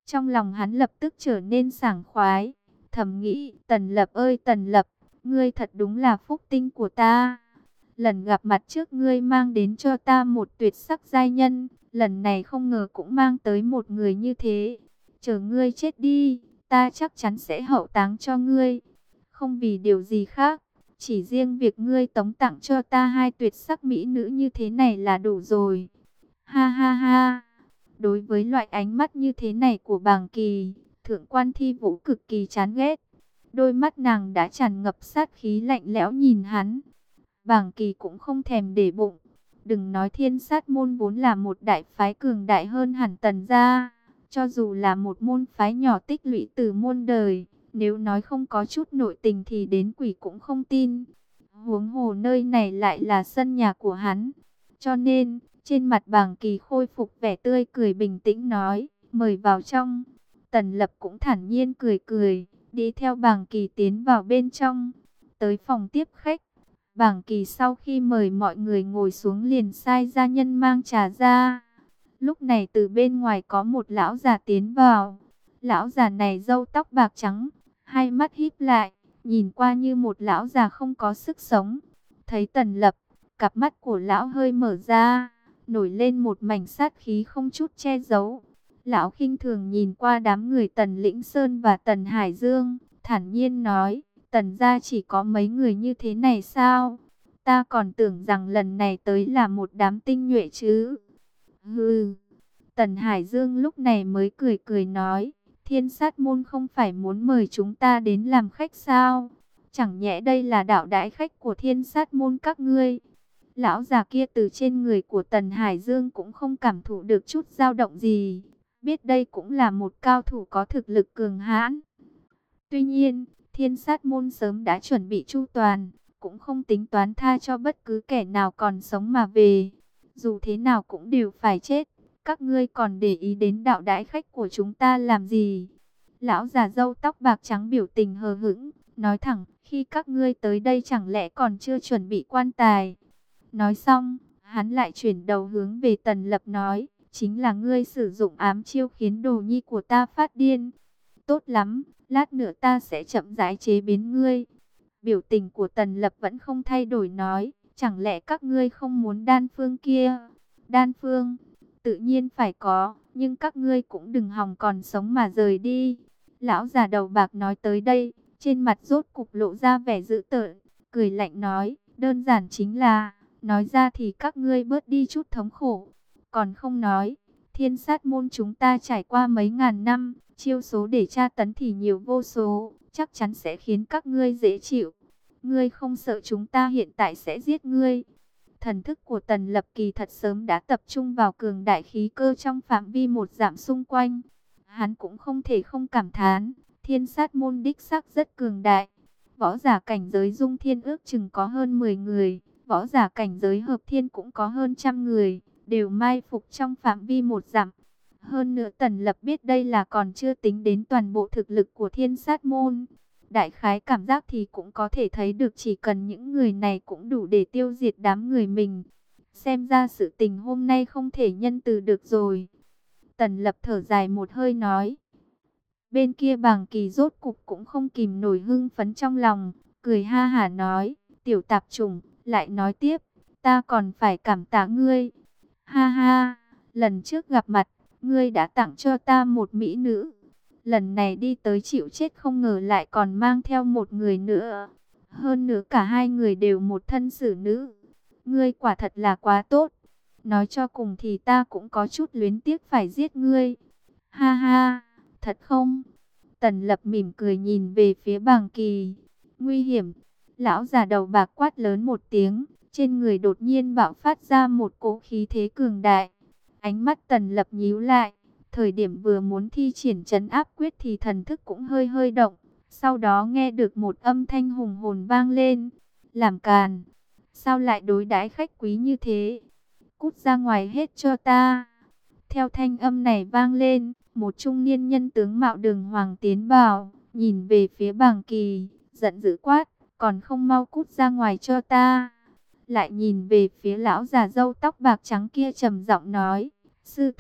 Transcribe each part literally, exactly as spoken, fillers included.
Trong lòng hắn lập tức trở nên sảng khoái, thầm nghĩ, Tần Lập ơi Tần Lập, ngươi thật đúng là phúc tinh của ta. Lần gặp mặt trước ngươi mang đến cho ta một tuyệt sắc giai nhân, lần này không ngờ cũng mang tới một người như thế. Chờ ngươi chết đi, ta chắc chắn sẽ hậu táng cho ngươi. Không vì điều gì khác, chỉ riêng việc ngươi tống tặng cho ta hai tuyệt sắc mỹ nữ như thế này là đủ rồi. Ha ha ha. Đối với loại ánh mắt như thế này của Bàng Kỳ, Thượng quan Thi Vũ cực kỳ chán ghét. Đôi mắt nàng đã tràn ngập sát khí lạnh lẽo nhìn hắn. Bàng Kỳ cũng không thèm để bụng. Đừng nói Thiên Sát môn vốn là một đại phái cường đại hơn hẳn Tần gia, cho dù là một môn phái nhỏ tích lũy từ muôn đời, nếu nói không có chút nội tình thì đến quỷ cũng không tin. Huống hồ nơi này lại là sân nhà của hắn. Cho nên, trên mặt Bàng Kỳ khôi phục vẻ tươi cười bình tĩnh nói, mời vào trong. Tần Lập cũng thản nhiên cười cười, đi theo Bàng Kỳ tiến vào bên trong, tới phòng tiếp khách. Bàng Kỳ sau khi mời mọi người ngồi xuống liền sai gia nhân mang trà ra. Lúc này từ bên ngoài có một lão già tiến vào. Lão già này râu tóc bạc trắng, hai mắt híp lại, nhìn qua như một lão già không có sức sống. Thấy Tần Lập, cặp mắt của lão hơi mở ra, nổi lên một mảnh sát khí không chút che giấu. Lão khinh thường nhìn qua đám người Tần Lĩnh Sơn và Tần Hải Dương, thản nhiên nói, Tần gia chỉ có mấy người như thế này sao? Ta còn tưởng rằng lần này tới là một đám tinh nhuệ chứ. Hừ. Tần Hải Dương lúc này mới cười cười nói, Thiên Sát môn không phải muốn mời chúng ta đến làm khách sao? Chẳng nhẽ đây là đạo đãi khách của Thiên Sát môn các ngươi? Lão già kia từ trên người của Tần Hải Dương cũng không cảm thụ được chút dao động gì, biết đây cũng là một cao thủ có thực lực cường hãn. Tuy nhiên, Thiên Sát môn sớm đã chuẩn bị chu toàn, cũng không tính toán tha cho bất cứ kẻ nào còn sống mà về. Dù thế nào cũng đều phải chết, các ngươi còn để ý đến đạo đãi khách của chúng ta làm gì? Lão già râu tóc bạc trắng biểu tình hờ hững, nói thẳng, khi các ngươi tới đây chẳng lẽ còn chưa chuẩn bị quan tài? Nói xong, hắn lại chuyển đầu hướng về Tần Lập nói, chính là ngươi sử dụng ám chiêu khiến đồ nhi của ta phát điên. Tốt lắm, lát nữa ta sẽ chậm rãi chế biến ngươi. Biểu tình của Tần Lập vẫn không thay đổi nói, chẳng lẽ các ngươi không muốn đan phương kia? Đan phương, tự nhiên phải có, nhưng các ngươi cũng đừng hòng còn sống mà rời đi. Lão già đầu bạc nói tới đây, trên mặt rốt cục lộ ra vẻ dữ tợn, cười lạnh nói, đơn giản chính là, nói ra thì các ngươi bớt đi chút thống khổ. Còn không nói, Thiên Sát môn chúng ta trải qua mấy ngàn năm, chiêu số để tra tấn thì nhiều vô số, chắc chắn sẽ khiến các ngươi dễ chịu. Ngươi không sợ chúng ta hiện tại sẽ giết ngươi? Thần thức của Tần Lập kỳ thật sớm đã tập trung vào cường đại khí cơ trong phạm vi một dặm xung quanh. Hắn cũng không thể không cảm thán, Thiên Sát môn đích xác rất cường đại. Võ giả cảnh giới dung thiên ước chừng có hơn mười người, võ giả cảnh giới hợp thiên cũng có hơn trăm người, đều mai phục trong phạm vi một dặm. Hơn nữa Tần Lập biết đây là còn chưa tính đến toàn bộ thực lực của Thiên Sát môn. Đại khái cảm giác thì cũng có thể thấy được chỉ cần những người này cũng đủ để tiêu diệt đám người mình. Xem ra sự tình hôm nay không thể nhân từ được rồi. Tần Lập thở dài một hơi nói. Bên kia Bàng Kỳ rốt cục cũng không kìm nổi hưng phấn trong lòng, cười ha hả nói, tiểu tạp chủng, lại nói tiếp, ta còn phải cảm tạ ngươi. Ha ha, lần trước gặp mặt, ngươi đã tặng cho ta một mỹ nữ. Lần này đi tới chịu chết không ngờ lại còn mang theo một người nữa. Hơn nữa cả hai người đều một thân xử nữ. Ngươi quả thật là quá tốt. Nói cho cùng thì ta cũng có chút luyến tiếc phải giết ngươi. Ha ha, thật không? Tần Lập mỉm cười nhìn về phía Bàng Kỳ. Nguy hiểm. Lão già đầu bạc quát lớn một tiếng. Trên người đột nhiên bạo phát ra một cỗ khí thế cường đại. Ánh mắt Tần Lập nhíu lại. Thời điểm vừa muốn thi triển trấn áp quyết thì thần thức cũng hơi hơi động. Sau đó nghe được một âm thanh hùng hồn vang lên. Làm càn. Sao lại đối đãi khách quý như thế? Cút ra ngoài hết cho ta. Theo thanh âm này vang lên, một trung niên nhân tướng mạo Đường Hoàng tiến vào, nhìn về phía Bàng Kỳ, giận dữ quát, còn không mau cút ra ngoài cho ta. Lại nhìn về phía lão già râu tóc bạc trắng kia trầm giọng nói, sư thúc,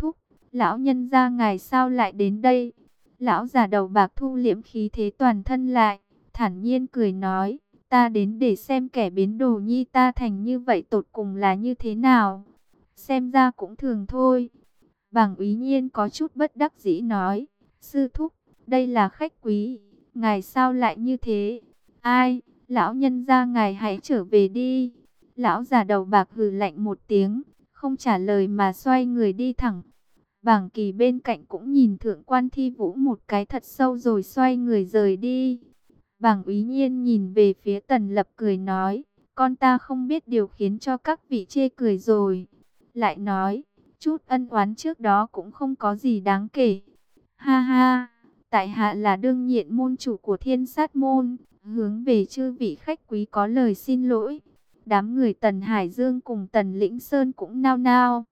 Lão nhân gia ngài sao lại đến đây? Lão già đầu bạc thu liễm khí thế toàn thân lại, thản nhiên cười nói, ta đến để xem kẻ biến đồ nhi ta thành như vậy tột cùng là như thế nào. Xem ra cũng thường thôi. Bàng Úy Nhiên có chút bất đắc dĩ nói, sư thúc, đây là khách quý, ngài sao lại như thế? Ai, lão nhân gia ngài hãy trở về đi. Lão già đầu bạc hừ lạnh một tiếng, không trả lời mà xoay người đi thẳng. Bàng Kỳ bên cạnh cũng nhìn Thượng quan Thi Vũ một cái thật sâu rồi xoay người rời đi. Bàng Úy Nhiên nhìn về phía Tần Lập cười nói, con ta không biết điều khiến cho các vị chê cười rồi. Lại nói, chút ân oán trước đó cũng không có gì đáng kể. Ha ha, tại hạ là đương nhiệm môn chủ của Thiên Sát Môn, hướng về chư vị khách quý có lời xin lỗi. Đám người Tần Hải Dương cùng Tần Lĩnh Sơn cũng nao nao.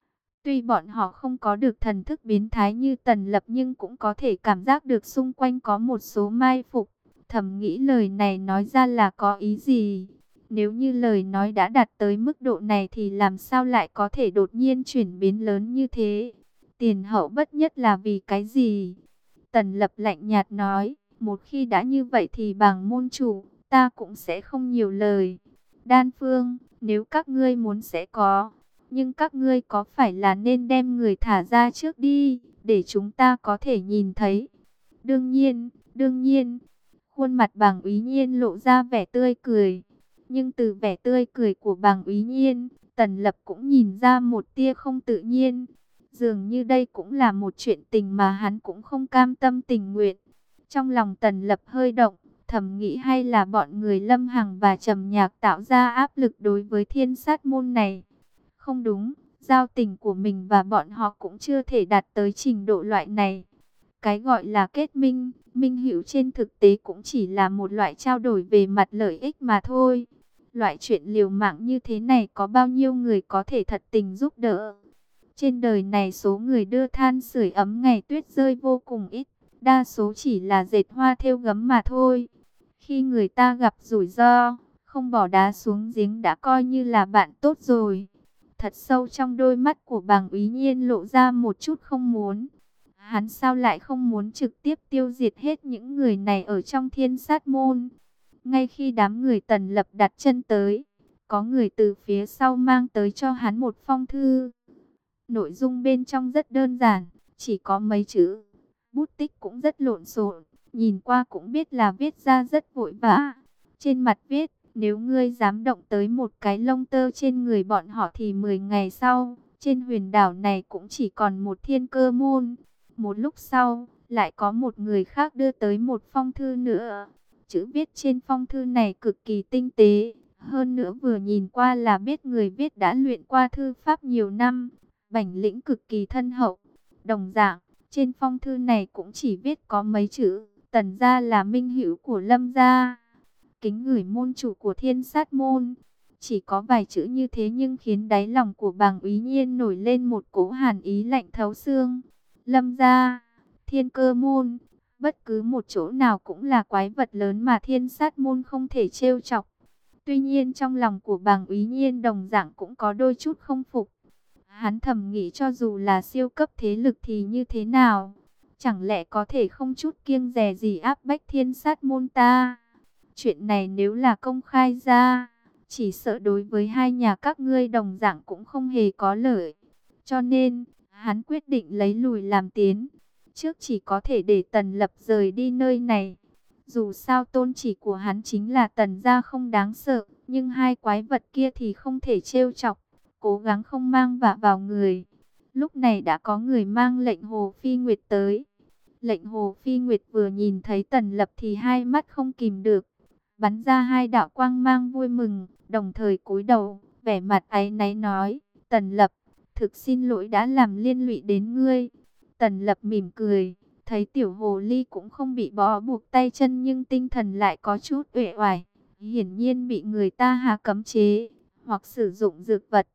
Tuy bọn họ không có được thần thức biến thái như Tần Lập nhưng cũng có thể cảm giác được xung quanh có một số mai phục. Thầm nghĩ lời này nói ra là có ý gì? Nếu như lời nói đã đạt tới mức độ này thì làm sao lại có thể đột nhiên chuyển biến lớn như thế? Tiền hậu bất nhất là vì cái gì? Tần Lập lạnh nhạt nói, một khi đã như vậy thì bằng môn chủ, ta cũng sẽ không nhiều lời. Đan Phương, nếu các ngươi muốn sẽ có, nhưng các ngươi có phải là nên đem người thả ra trước đi, để chúng ta có thể nhìn thấy? Đương nhiên, đương nhiên. Khuôn mặt Bàng Úy Nhiên lộ ra vẻ tươi cười. Nhưng từ vẻ tươi cười của Bàng Úy Nhiên, Tần Lập cũng nhìn ra một tia không tự nhiên. Dường như đây cũng là một chuyện tình mà hắn cũng không cam tâm tình nguyện. Trong lòng Tần Lập hơi động, thầm nghĩ hay là bọn người Lâm Hằng và Trầm Nhạc tạo ra áp lực đối với Thiên Sát Môn này. Không đúng, giao tình của mình và bọn họ cũng chưa thể đạt tới trình độ loại này. Cái gọi là kết minh, minh hữu trên thực tế cũng chỉ là một loại trao đổi về mặt lợi ích mà thôi. Loại chuyện liều mạng như thế này có bao nhiêu người có thể thật tình giúp đỡ. Trên đời này số người đưa than sưởi ấm ngày tuyết rơi vô cùng ít, đa số chỉ là dệt hoa thêu gấm mà thôi. Khi người ta gặp rủi ro, không bỏ đá xuống giếng đã coi như là bạn tốt rồi. Thật sâu trong đôi mắt của Bàng Úy Nhiên lộ ra một chút không muốn. Hắn sao lại không muốn trực tiếp tiêu diệt hết những người này ở trong Thiên Sát Môn? Ngay khi đám người Tần Lập đặt chân tới, có người từ phía sau mang tới cho hắn một phong thư. Nội dung bên trong rất đơn giản, chỉ có mấy chữ. Bút tích cũng rất lộn xộn, nhìn qua cũng biết là viết ra rất vội vã. Trên mặt viết, nếu ngươi dám động tới một cái lông tơ trên người bọn họ thì mười ngày sau, trên huyền đảo này cũng chỉ còn một Thiên Cơ Môn. Một lúc sau, lại có một người khác đưa tới một phong thư nữa. Chữ viết trên phong thư này cực kỳ tinh tế. Hơn nữa vừa nhìn qua là biết người viết đã luyện qua thư pháp nhiều năm. Bản lĩnh cực kỳ thân hậu. Đồng dạng, trên phong thư này cũng chỉ viết có mấy chữ. Tần gia là minh hữu của Lâm gia. Kính gửi môn chủ của Thiên Sát Môn. Chỉ có vài chữ như thế nhưng khiến đáy lòng của Bàng Úy Nhiên nổi lên một cỗ hàn ý lạnh thấu xương. Lâm gia, Thiên Cơ Môn, bất cứ một chỗ nào cũng là quái vật lớn mà Thiên Sát Môn không thể trêu chọc. Tuy nhiên trong lòng của Bàng Úy Nhiên đồng dạng cũng có đôi chút không phục. Hắn thầm nghĩ cho dù là siêu cấp thế lực thì như thế nào? Chẳng lẽ có thể không chút kiêng dè gì áp bách Thiên Sát Môn ta? Chuyện này nếu là công khai ra, chỉ sợ đối với hai nhà các ngươi đồng dạng cũng không hề có lợi. Cho nên, hắn quyết định lấy lùi làm tiến. Trước chỉ có thể để Tần Lập rời đi nơi này. Dù sao tôn chỉ của hắn chính là Tần gia không đáng sợ, nhưng hai quái vật kia thì không thể trêu chọc. Cố gắng không mang vạ vào người. Lúc này đã có người mang lệnh Hồ Phi Nguyệt tới. Lệnh Hồ Phi Nguyệt vừa nhìn thấy Tần Lập thì hai mắt không kìm được, bắn ra hai đạo quang mang vui mừng, đồng thời cúi đầu, vẻ mặt áy náy nói, Tần Lập, thực xin lỗi đã làm liên lụy đến ngươi. Tần Lập mỉm cười, thấy tiểu hồ ly cũng không bị bó buộc tay chân nhưng tinh thần lại có chút uể oải, hiển nhiên bị người ta hạ cấm chế, hoặc sử dụng dược vật.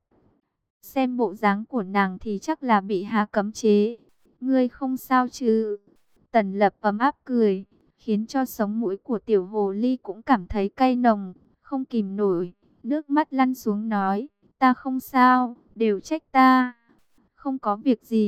Xem bộ dáng của nàng thì chắc là bị hạ cấm chế. Ngươi không sao chứ? Tần Lập ấm áp cười, khiến cho sống mũi của tiểu hồ ly cũng cảm thấy cay nồng, không kìm nổi, nước mắt lăn xuống nói, ta không sao, đều trách ta. Không có việc gì,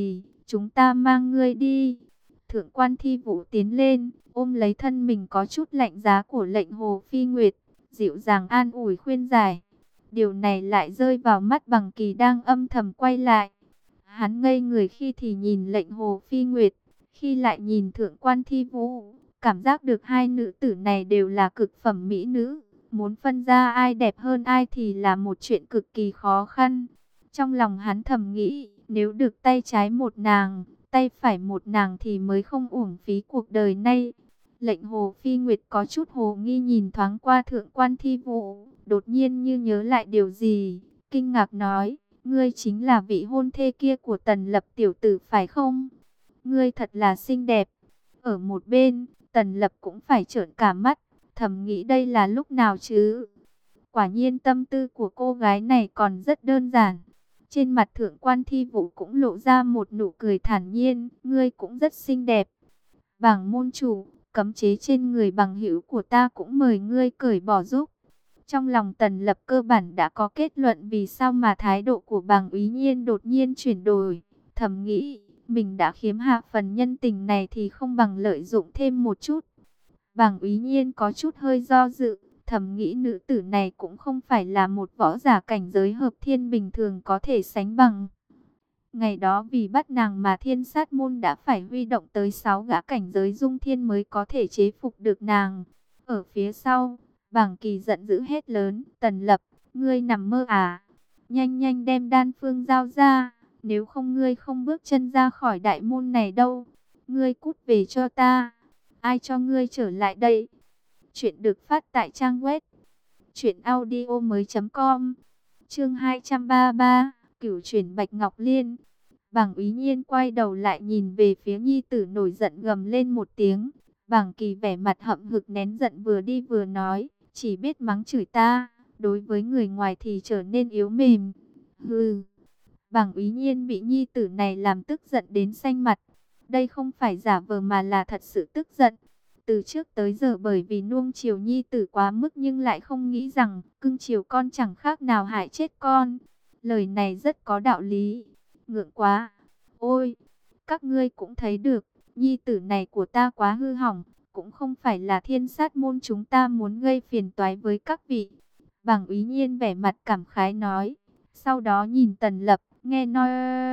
chúng ta mang ngươi đi. Thượng quan Thi Vũ tiến lên, ôm lấy thân mình có chút lạnh giá của lệnh Hồ Phi Nguyệt, dịu dàng an ủi khuyên giải. Điều này lại rơi vào mắt Bằng Kỳ đang âm thầm quay lại. Hắn ngây người khi thì nhìn lệnh Hồ Phi Nguyệt, khi lại nhìn Thượng quan Thi Vũ, cảm giác được hai nữ tử này đều là cực phẩm mỹ nữ. Muốn phân ra ai đẹp hơn ai thì là một chuyện cực kỳ khó khăn. Trong lòng hắn thầm nghĩ, nếu được tay trái một nàng, tay phải một nàng thì mới không uổng phí cuộc đời này. Lệnh Hồ Phi Nguyệt có chút hồ nghi nhìn thoáng qua Thượng quan Thi Vũ, đột nhiên như nhớ lại điều gì, kinh ngạc nói, ngươi chính là vị hôn thê kia của Tần Lập tiểu tử phải không? Ngươi thật là xinh đẹp. Ở một bên, Tần Lập cũng phải trợn cả mắt, thầm nghĩ đây là lúc nào chứ? Quả nhiên tâm tư của cô gái này còn rất đơn giản. Trên mặt Thượng quan Thi Vũ cũng lộ ra một nụ cười thản nhiên, ngươi cũng rất xinh đẹp. Bảng môn chủ, cấm chế trên người bằng hữu của ta cũng mời ngươi cởi bỏ giúp. Trong lòng Tần Lập cơ bản đã có kết luận vì sao mà thái độ của Bàng Úy Nhiên đột nhiên chuyển đổi. Thầm nghĩ, mình đã khiếm hạ phần nhân tình này thì không bằng lợi dụng thêm một chút. Bàng Úy Nhiên có chút hơi do dự, thầm nghĩ nữ tử này cũng không phải là một võ giả cảnh giới hợp thiên bình thường có thể sánh bằng. Ngày đó vì bắt nàng mà Thiên Sát Môn đã phải huy động tới sáu gã cảnh giới dung thiên mới có thể chế phục được nàng. Ở phía sau, Bàng Kỳ giận dữ hét lớn, Tần Lập, ngươi nằm mơ à? Nhanh nhanh đem đan phương giao ra, nếu không ngươi không bước chân ra khỏi đại môn này đâu. Ngươi cút về cho ta, ai cho ngươi trở lại đây? Chuyện được phát tại trang web truyện audio mới chấm com. Chương hai trăm ba mươi ba, Cửu chuyển Bạch Ngọc Liên. Bàng Úy Nhiên quay đầu lại nhìn về phía nhi tử nổi giận gầm lên một tiếng. Bàng Kỳ vẻ mặt hậm hực nén giận vừa đi vừa nói, chỉ biết mắng chửi ta, đối với người ngoài thì trở nên yếu mềm. Hừ. Bàng Úy Nhiên bị nhi tử này làm tức giận đến xanh mặt. Đây không phải giả vờ mà là thật sự tức giận. Từ trước tới giờ bởi vì nuông chiều nhi tử quá mức nhưng lại không nghĩ rằng cưng chiều con chẳng khác nào hại chết con. Lời này rất có đạo lý. Ngượng quá. Ôi, các ngươi cũng thấy được, nhi tử này của ta quá hư hỏng, cũng không phải là Thiên Sát Môn chúng ta muốn gây phiền toái với các vị. Bàng Úy Nhiên vẻ mặt cảm khái nói, sau đó nhìn Tần Lập, nghe nói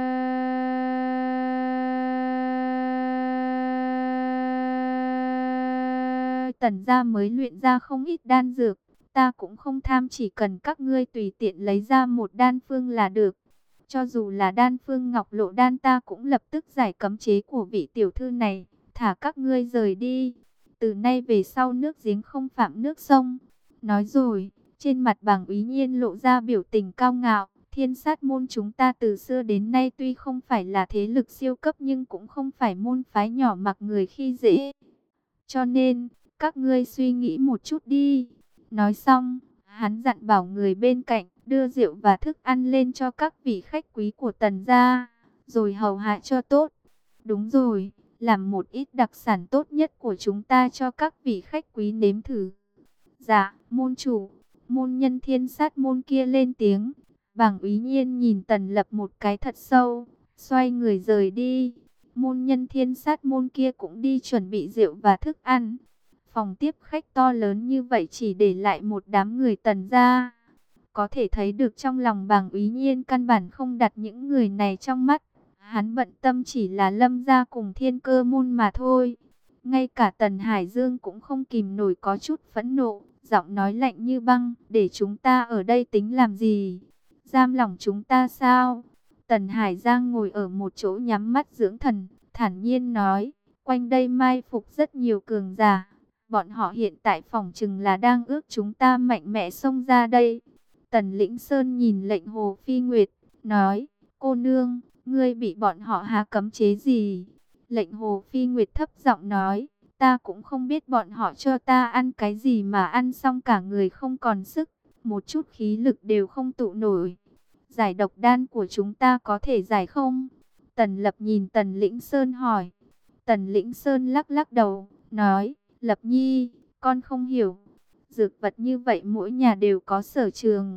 Tần gia mới luyện ra không ít đan dược, ta cũng không tham, chỉ cần các ngươi tùy tiện lấy ra một đan phương là được. Cho dù là đan phương Ngọc Lộ Đan ta cũng lập tức giải cấm chế của vị tiểu thư này, thả các ngươi rời đi. Từ nay về sau nước giếng không phạm nước sông. Nói rồi, trên mặt Bàng Úy Nhiên lộ ra biểu tình cao ngạo. Thiên Sát Môn chúng ta từ xưa đến nay tuy không phải là thế lực siêu cấp nhưng cũng không phải môn phái nhỏ mặc người khi dễ. Cho nên, các ngươi suy nghĩ một chút đi. Nói xong, hắn dặn bảo người bên cạnh đưa rượu và thức ăn lên cho các vị khách quý của Tần gia, rồi hầu hạ cho tốt. Đúng rồi, làm một ít đặc sản tốt nhất của chúng ta cho các vị khách quý nếm thử. Dạ, môn chủ. Môn nhân Thiên Sát Môn kia lên tiếng. Bàng Úy Nhiên nhìn Tần Lập một cái thật sâu, xoay người rời đi. Môn nhân Thiên Sát Môn kia cũng đi chuẩn bị rượu và thức ăn. Phòng tiếp khách to lớn như vậy chỉ để lại một đám người Tần gia. Có thể thấy được trong lòng Bàng Úy Nhiên căn bản không đặt những người này trong mắt. Hắn bận tâm chỉ là Lâm gia cùng Thiên Cơ Môn mà thôi. Ngay cả Tần Hải Dương cũng không kìm nổi có chút phẫn nộ, giọng nói lạnh như băng, để chúng ta ở đây tính làm gì? Giam lỏng chúng ta sao? Tần Hải Giang ngồi ở một chỗ nhắm mắt dưỡng thần, thản nhiên nói, quanh đây mai phục rất nhiều cường giả. Bọn họ hiện tại phỏng chừng là đang ước chúng ta mạnh mẽ xông ra đây. Tần Lĩnh Sơn nhìn lệnh Hồ Phi Nguyệt, nói, cô nương, ngươi bị bọn họ hạ cấm chế gì? Lệnh Hồ Phi Nguyệt thấp giọng nói, ta cũng không biết bọn họ cho ta ăn cái gì mà ăn xong cả người không còn sức, một chút khí lực đều không tụ nổi. Giải độc đan của chúng ta có thể giải không? Tần Lập nhìn Tần Lĩnh Sơn hỏi. Tần Lĩnh Sơn lắc lắc đầu, nói, Lập Nhi, con không hiểu. Dược vật như vậy mỗi nhà đều có sở trường.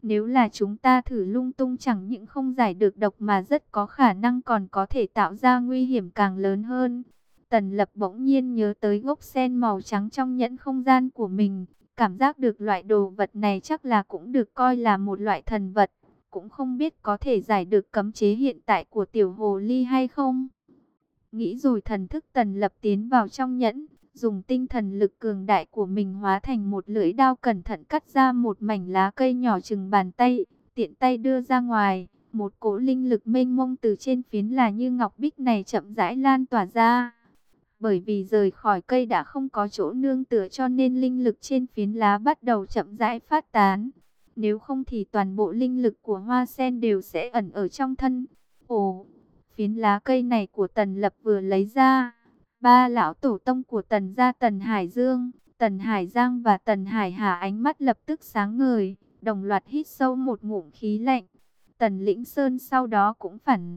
Nếu là chúng ta thử lung tung chẳng những không giải được độc mà rất có khả năng còn có thể tạo ra nguy hiểm càng lớn hơn. Tần Lập bỗng nhiên nhớ tới gốc sen màu trắng trong nhẫn không gian của mình. Cảm giác được loại đồ vật này chắc là cũng được coi là một loại thần vật. Cũng không biết có thể giải được cấm chế hiện tại của tiểu hồ ly hay không. Nghĩ rồi thần thức Tần Lập tiến vào trong nhẫn. Dùng tinh thần lực cường đại của mình hóa thành một lưỡi đao cẩn thận cắt ra một mảnh lá cây nhỏ chừng bàn tay. Tiện tay đưa ra ngoài. Một cỗ linh lực mênh mông từ trên phiến là như ngọc bích này chậm rãi lan tỏa ra. Bởi vì rời khỏi cây đã không có chỗ nương tựa cho nên linh lực trên phiến lá bắt đầu chậm rãi phát tán. Nếu không thì toàn bộ linh lực của hoa sen đều sẽ ẩn ở trong thân. Ồ, phiến lá cây này của Tần Lập vừa lấy ra. Ba lão tổ tông của Tần gia Tần Hải Dương, Tần Hải Giang và Tần Hải Hà ánh mắt lập tức sáng ngời, đồng loạt hít sâu một ngụm khí lạnh. Tần Lĩnh Sơn sau đó cũng phản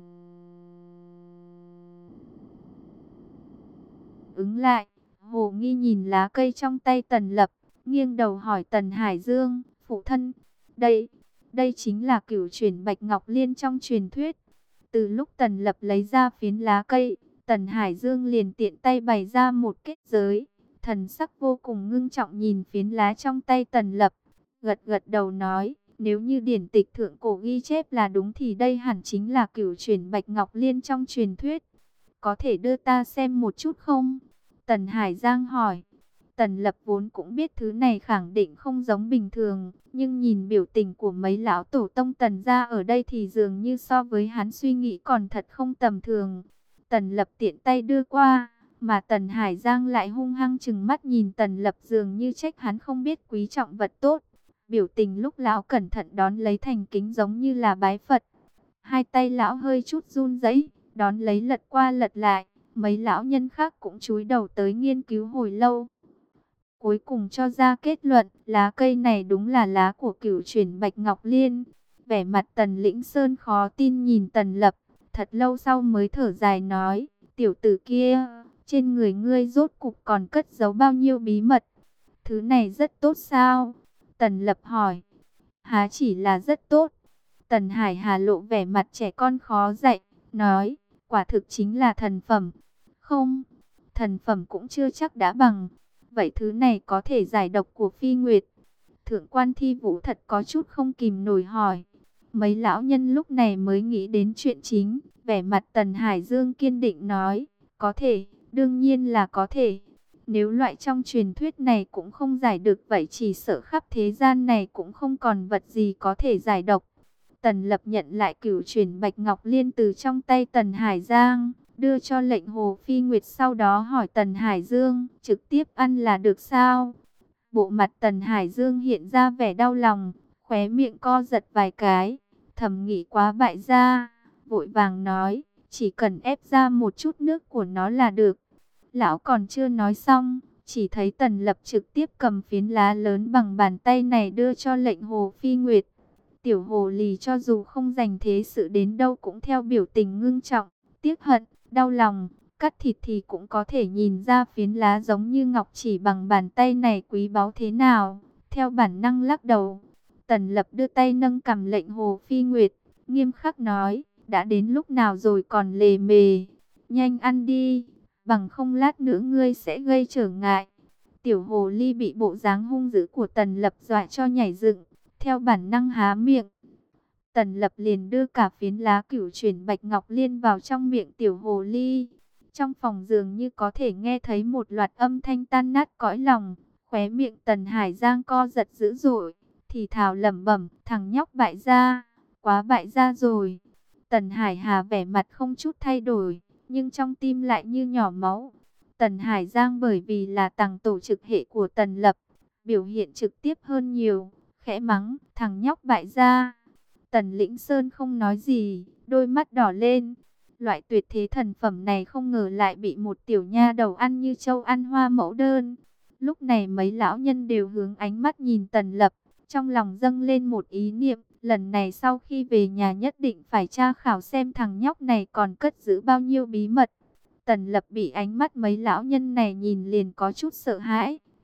ứng lại. Hồ Nghi nhìn lá cây trong tay Tần Lập, nghiêng đầu hỏi Tần Hải Dương, phụ thân, đây, đây chính là cửu chuyển Bạch Ngọc Liên trong truyền thuyết. Từ lúc Tần Lập lấy ra phiến lá cây, Tần Hải Dương liền tiện tay bày ra một kết giới. Thần sắc vô cùng ngưng trọng nhìn phiến lá trong tay Tần Lập, gật gật đầu nói, nếu như điển tịch thượng cổ ghi chép là đúng thì đây hẳn chính là cửu chuyển Bạch Ngọc Liên trong truyền thuyết. Có thể đưa ta xem một chút không? Tần Hải Giang hỏi. Tần Lập vốn cũng biết thứ này khẳng định không giống bình thường, nhưng nhìn biểu tình của mấy lão tổ tông Tần gia ở đây thì dường như so với hắn suy nghĩ còn thật không tầm thường. Tần Lập tiện tay đưa qua, mà Tần Hải Giang lại hung hăng chừng mắt nhìn Tần Lập dường như trách hắn không biết quý trọng vật tốt. Biểu tình lúc lão cẩn thận đón lấy thành kính giống như là bái Phật. Hai tay lão hơi chút run rẩy, đón lấy lật qua lật lại. Mấy lão nhân khác cũng chúi đầu tới nghiên cứu hồi lâu. Cuối cùng cho ra kết luận, lá cây này đúng là lá của cửu chuyển Bạch Ngọc Liên. Vẻ mặt Tần Lĩnh Sơn khó tin nhìn Tần Lập, thật lâu sau mới thở dài nói, tiểu tử kia, trên người ngươi rốt cục còn cất giấu bao nhiêu bí mật? Thứ này rất tốt sao? Tần Lập hỏi. Há chỉ là rất tốt. Tần Hải Hà lộ vẻ mặt trẻ con khó dạy, nói, quả thực chính là thần phẩm. Không, thần phẩm cũng chưa chắc đã bằng. Vậy thứ này có thể giải độc của Phi Nguyệt? Thượng quan Thi Vũ thật có chút không kìm nổi hỏi. Mấy lão nhân lúc này mới nghĩ đến chuyện chính. Vẻ mặt Tần Hải Dương kiên định nói, có thể, đương nhiên là có thể. Nếu loại trong truyền thuyết này cũng không giải được, vậy chỉ sợ khắp thế gian này cũng không còn vật gì có thể giải độc. Tần Lập nhận lại cửu chuyển Bạch Ngọc Liên từ trong tay Tần Hải Giang, đưa cho lệnh Hồ Phi Nguyệt, sau đó hỏi Tần Hải Dương, trực tiếp ăn là được sao? Bộ mặt Tần Hải Dương hiện ra vẻ đau lòng, khóe miệng co giật vài cái, thầm nghĩ quá bại gia, vội vàng nói, chỉ cần ép ra một chút nước của nó là được. Lão còn chưa nói xong, chỉ thấy Tần Lập trực tiếp cầm phiến lá lớn bằng bàn tay này đưa cho lệnh Hồ Phi Nguyệt. Tiểu hồ lì cho dù không dành thế sự đến đâu cũng theo biểu tình ngưng trọng, tiếc hận, đau lòng, cắt thịt thì cũng có thể nhìn ra phiến lá giống như ngọc chỉ bằng bàn tay này quý báu thế nào. Theo bản năng lắc đầu, Tần Lập đưa tay nâng cầm lệnh Hồ Phi Nguyệt, nghiêm khắc nói, đã đến lúc nào rồi còn lề mề, nhanh ăn đi, bằng không lát nữa ngươi sẽ gây trở ngại. Tiểu hồ ly bị bộ dáng hung dữ của Tần Lập dọa cho nhảy dựng, theo bản năng há miệng. Tần Lập liền đưa cả phiến lá cửu chuyển Bạch Ngọc Liên vào trong miệng tiểu hồ ly. Trong phòng dường như có thể nghe thấy một loạt âm thanh tan nát cõi lòng. Khóe miệng Tần Hải Giang co giật dữ dội, thì thào lẩm bẩm, thằng nhóc bại gia, quá bại gia rồi. Tần Hải Hà vẻ mặt không chút thay đổi, nhưng trong tim lại như nhỏ máu. Tần Hải Giang bởi vì là tầng tổ trực hệ của Tần Lập, biểu hiện trực tiếp hơn nhiều, khẽ mắng, thằng nhóc bại gia. Tần Lĩnh Sơn không nói gì, đôi mắt đỏ lên. Loại tuyệt thế thần phẩm này không ngờ lại bị một tiểu nha đầu ăn như châu ăn hoa mẫu đơn. Lúc này mấy lão nhân đều hướng ánh mắt nhìn Tần Lập, trong lòng dâng lên một ý niệm, lần này sau khi về nhà nhất định phải tra khảo xem thằng nhóc này còn cất giữ bao nhiêu bí mật. Tần Lập bị ánh mắt mấy lão nhân này nhìn liền có chút sợ hãi,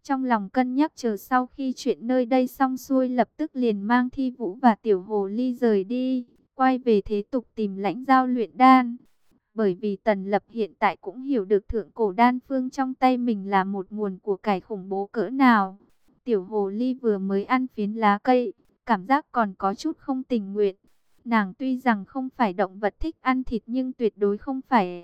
Trong lòng cân nhắc chờ sau khi chuyện nơi đây xong xuôi lập tức liền mang Thi Vũ và Tiểu Hồ Ly rời đi, quay về thế tục tìm lãnh giao luyện đan. Bởi vì Tần Lập hiện tại cũng hiểu được thượng cổ đan phương trong tay mình là một nguồn của cải khủng bố cỡ nào. Tiểu Hồ Ly vừa mới ăn phiến lá cây, cảm giác còn có chút không tình nguyện. Nàng tuy rằng không phải động vật thích ăn thịt nhưng tuyệt đối không phải